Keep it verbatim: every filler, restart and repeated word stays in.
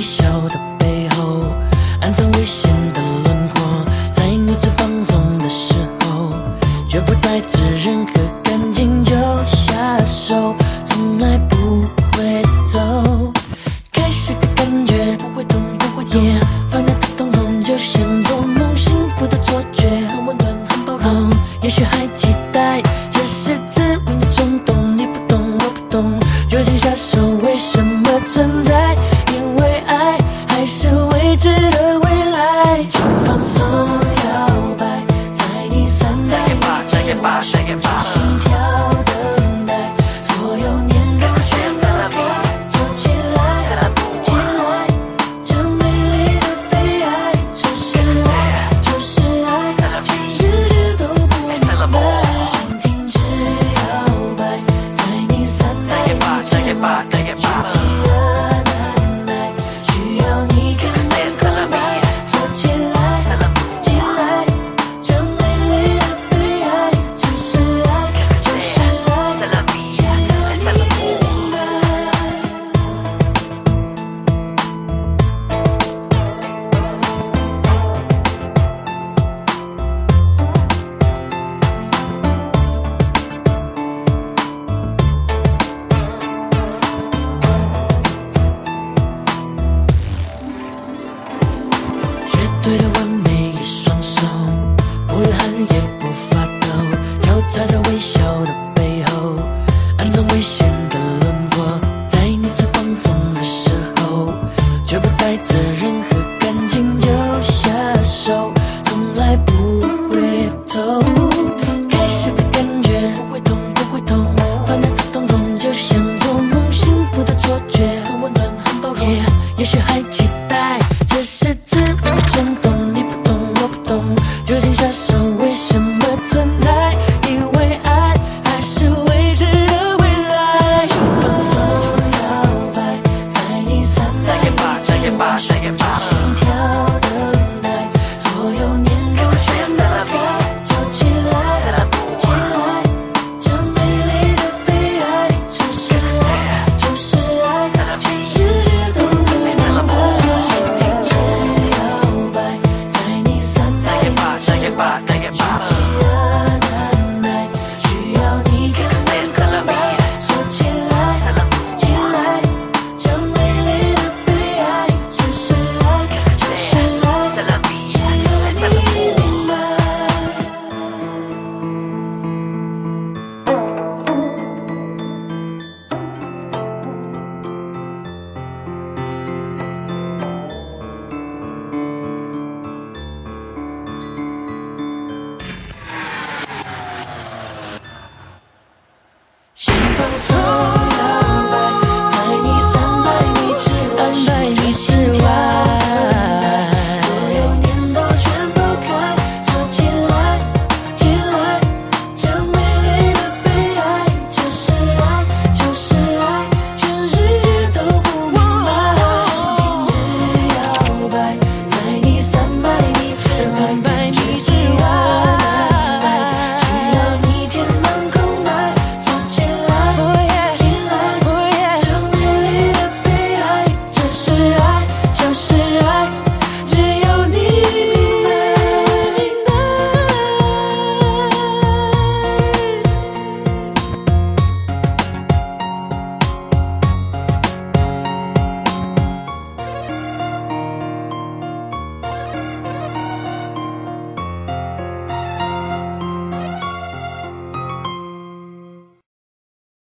笑的背后，暗藏危险的轮廓。在你最放松的时候，绝不带着任何感情就下手，从来不回头。开始的感觉不会痛，不会痛， yeah, 烦恼的痛痛就像做梦，幸福的错觉，很温暖，很包容。也许还期待，这是致命的冲动，你不懂，我不懂，究竟下手为什么存在？因为爱还是未知的未来，请放松摇摆，在你三百米之外，心跳等待，所有念头全都可以做起来，起来，这美丽的悲哀，这是爱，就是爱，全世界都不明白，请停止摇摆，在你三百米之外，去饥饿难耐，需要你看能够爱，做起来，起来，这美丽的悲哀，这是爱，就是爱，需要你明白。绝对的完美一双手，不流汗也不发抖，交叉在微笑的背后，暗藏危险的轮廓。在你最放松的时候，绝不带着任何感情就下手，从来不回头。开始的感觉不会痛，不会痛，烦恼的痛痛就像做梦，幸福的错觉，很温暖，很包容。Yeah, 也许还期待，这是致命的冲动，你不懂，我不懂，究竟下手为什么存在？因为爱还是未知的未来，请放松摇摆，在你三百米之外。